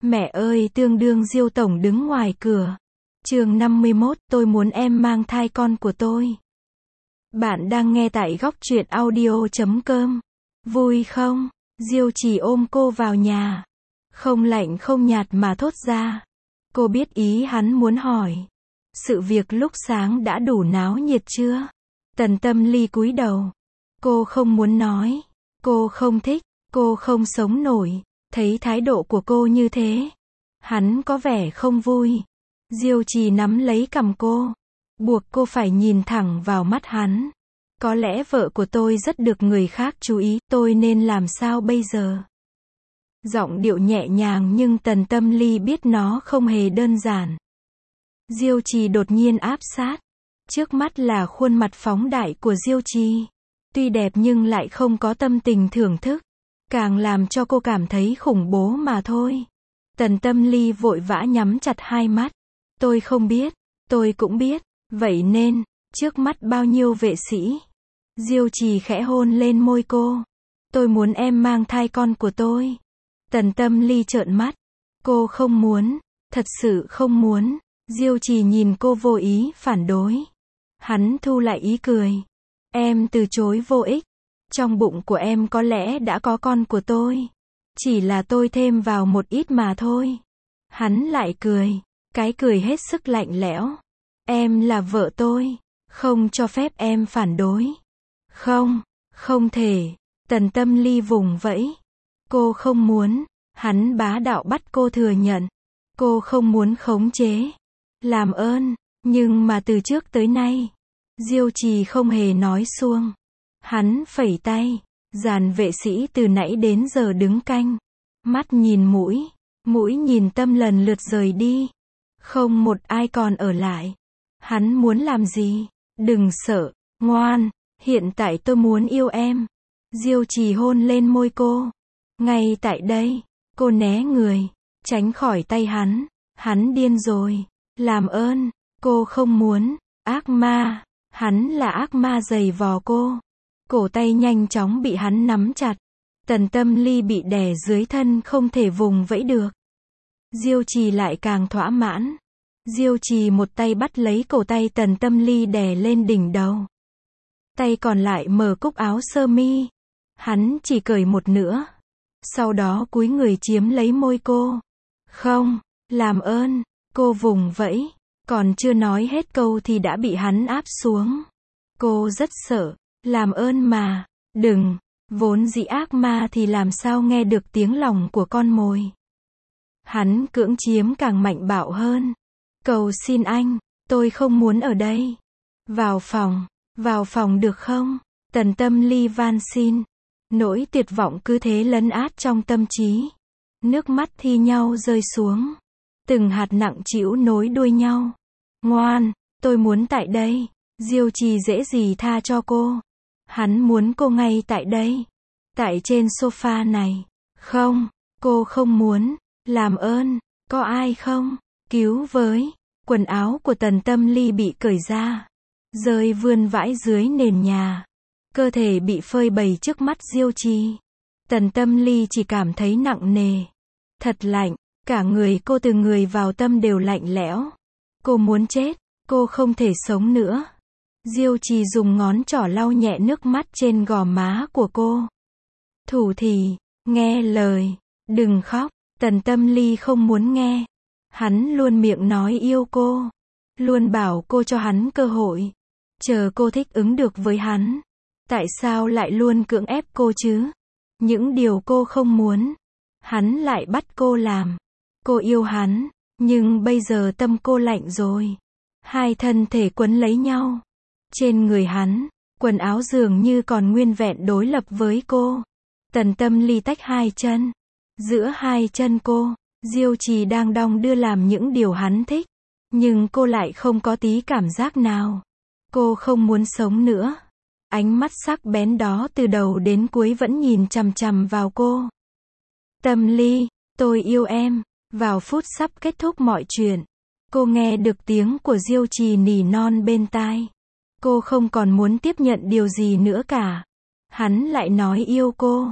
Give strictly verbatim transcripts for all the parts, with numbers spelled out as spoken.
Mẹ ơi, tương đương Diêu tổng đứng ngoài cửa. Chương năm mươi mốt, tôi muốn em mang thai con của tôi. Bạn đang nghe tại góc truyện audio chấm com. Vui không? Diêu Trì ôm cô vào nhà. Không lạnh không nhạt mà thốt ra. Cô biết ý hắn muốn hỏi. Sự việc lúc sáng đã đủ náo nhiệt chưa? Tần Tâm Ly cúi đầu. Cô không muốn nói. Cô không thích. Cô không sống nổi. Thấy thái độ của cô như thế, hắn có vẻ không vui. Diêu Trì nắm lấy cằm cô, buộc cô phải nhìn thẳng vào mắt hắn. Có lẽ vợ của tôi rất được người khác chú ý, tôi nên làm sao bây giờ? Giọng điệu nhẹ nhàng nhưng Tần Tâm Ly biết nó không hề đơn giản. Diêu Trì đột nhiên áp sát. Trước mắt là khuôn mặt phóng đại của Diêu Trì. Tuy đẹp nhưng lại không có tâm tình thưởng thức. Càng làm cho cô cảm thấy khủng bố mà thôi. Tần Tâm Ly vội vã nhắm chặt hai mắt. Tôi không biết. Tôi cũng biết. Vậy nên, trước mắt bao nhiêu vệ sĩ. Diêu Trì khẽ hôn lên môi cô. Tôi muốn em mang thai con của tôi. Tần Tâm Ly trợn mắt. Cô không muốn. Thật sự không muốn. Diêu Trì nhìn cô vô ý phản đối. Hắn thu lại ý cười. Em từ chối vô ích. Trong bụng của em có lẽ đã có con của tôi. Chỉ là tôi thêm vào một ít mà thôi. Hắn lại cười. Cái cười hết sức lạnh lẽo. Em là vợ tôi. Không cho phép em phản đối. Không, không thể. Tần Tâm Ly vùng vẫy. Cô không muốn. Hắn bá đạo bắt cô thừa nhận. Cô không muốn khống chế. Làm ơn. Nhưng mà từ trước tới nay, Diêu Trì không hề nói suông. Hắn phẩy tay, dàn vệ sĩ từ nãy đến giờ đứng canh. Mắt nhìn mũi, mũi nhìn tâm lần lượt rời đi. Không một ai còn ở lại. Hắn muốn làm gì? Đừng sợ, ngoan, hiện tại tôi muốn yêu em. Diêu Trì hôn lên môi cô. Ngay tại đây, cô né người, tránh khỏi tay hắn. Hắn điên rồi. Làm ơn, cô không muốn. Ác ma, hắn là ác ma giày vò cô. Cổ tay nhanh chóng bị hắn nắm chặt. Tần Tâm Ly bị đè dưới thân không thể vùng vẫy được. Diêu Trì lại càng thỏa mãn. Diêu Trì một tay bắt lấy cổ tay Tần Tâm Ly đè lên đỉnh đầu. Tay còn lại mở cúc áo sơ mi. Hắn chỉ cởi một nửa. Sau đó cúi người chiếm lấy môi cô. Không, làm ơn, cô vùng vẫy. Còn chưa nói hết câu thì đã bị hắn áp xuống. Cô rất sợ. Làm ơn mà, đừng, vốn dĩ ác ma thì làm sao nghe được tiếng lòng của con mồi. Hắn cưỡng chiếm càng mạnh bạo hơn. Cầu xin anh, tôi không muốn ở đây. Vào phòng, vào phòng được không? Tần Tâm Ly van xin. Nỗi tuyệt vọng cứ thế lấn át trong tâm trí. Nước mắt thi nhau rơi xuống. Từng hạt nặng trĩu nối đuôi nhau. Ngoan, tôi muốn tại đây. Diêu Trì dễ gì tha cho cô. Hắn muốn cô ngay tại đây. Tại trên sofa này. Không, cô không muốn. Làm ơn, có ai không? Cứu với. Quần áo của Tần Tâm Ly bị cởi ra. Rơi vươn vãi dưới nền nhà. Cơ thể bị phơi bày trước mắt Diêu Trì. Tần Tâm Ly chỉ cảm thấy nặng nề. Thật lạnh. Cả người cô từ người vào tâm đều lạnh lẽo. Cô muốn chết. Cô không thể sống nữa. Diêu Trì dùng ngón trỏ lau nhẹ nước mắt trên gò má của cô. Thủ thì, nghe lời, đừng khóc. Tần Tâm Ly không muốn nghe. Hắn luôn miệng nói yêu cô. Luôn bảo cô cho hắn cơ hội. Chờ cô thích ứng được với hắn. Tại sao lại luôn cưỡng ép cô chứ? Những điều cô không muốn, hắn lại bắt cô làm. Cô yêu hắn, nhưng bây giờ tâm cô lạnh rồi. Hai thân thể quấn lấy nhau. Trên người hắn, quần áo dường như còn nguyên vẹn đối lập với cô. Tần Tâm Ly tách hai chân. Giữa hai chân cô, Diêu Trì đang đong đưa làm những điều hắn thích. Nhưng cô lại không có tí cảm giác nào. Cô không muốn sống nữa. Ánh mắt sắc bén đó từ đầu đến cuối vẫn nhìn chằm chằm vào cô. Tâm Ly, tôi yêu em. Vào phút sắp kết thúc mọi chuyện, cô nghe được tiếng của Diêu Trì nỉ non bên tai. Cô không còn muốn tiếp nhận điều gì nữa cả. Hắn lại nói yêu cô.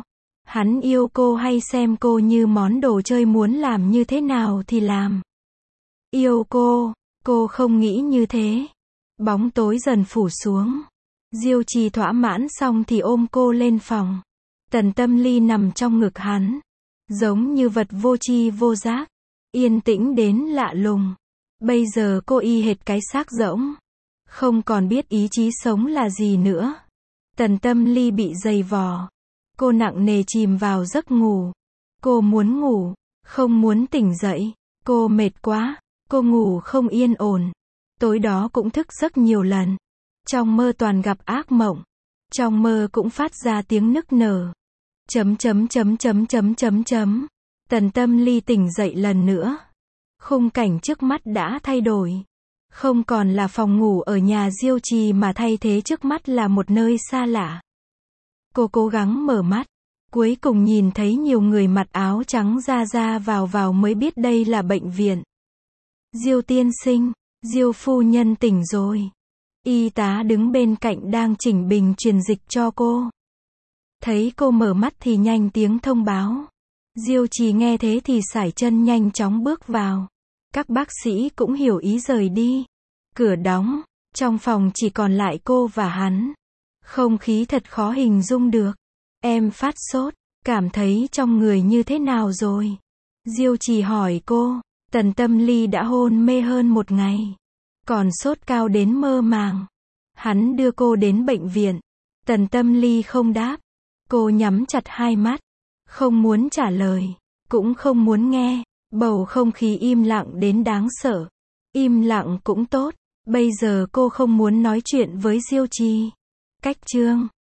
Hắn yêu cô hay xem cô như món đồ chơi muốn làm như thế nào thì làm. Yêu cô, cô không nghĩ như thế. Bóng tối dần phủ xuống. Diêu Trì thỏa mãn xong thì ôm cô lên phòng. Tần Tâm Ly nằm trong ngực hắn, giống như vật vô tri vô giác, yên tĩnh đến lạ lùng. Bây giờ cô y hệt cái xác rỗng, không còn biết ý chí sống là gì nữa. Tần Tâm Ly bị dày vò. Cô nặng nề chìm vào giấc ngủ. Cô muốn ngủ, không muốn tỉnh dậy. Cô mệt quá, cô ngủ không yên ổn. Tối đó cũng thức giấc nhiều lần. Trong mơ toàn gặp ác mộng. Trong mơ cũng phát ra tiếng nức nở. Chấm chấm chấm chấm chấm chấm chấm. Tần Tâm Ly tỉnh dậy lần nữa. Khung cảnh trước mắt đã thay đổi. Không còn là phòng ngủ ở nhà Diêu Trì mà thay thế trước mắt là một nơi xa lạ. Cô cố gắng mở mắt. Cuối cùng nhìn thấy nhiều người mặc áo trắng ra ra vào vào mới biết đây là bệnh viện. Diêu tiên sinh, Diêu phu nhân tỉnh rồi. Y tá đứng bên cạnh đang chỉnh bình truyền dịch cho cô. Thấy cô mở mắt thì nhanh tiếng thông báo. Diêu Trì nghe thế thì sải chân nhanh chóng bước vào. Các bác sĩ cũng hiểu ý rời đi. Cửa đóng, trong phòng chỉ còn lại cô và hắn. Không khí thật khó hình dung được. Em phát sốt, cảm thấy trong người như thế nào rồi? Diêu Trì hỏi cô. Tần Tâm Ly đã hôn mê hơn một ngày. Còn sốt cao đến mơ màng. Hắn đưa cô đến bệnh viện. Tần Tâm Ly không đáp. Cô nhắm chặt hai mắt. Không muốn trả lời. Cũng không muốn nghe. Bầu không khí im lặng đến đáng sợ. Im lặng cũng tốt. Bây giờ cô không muốn nói chuyện với Diêu Trì. Cách chương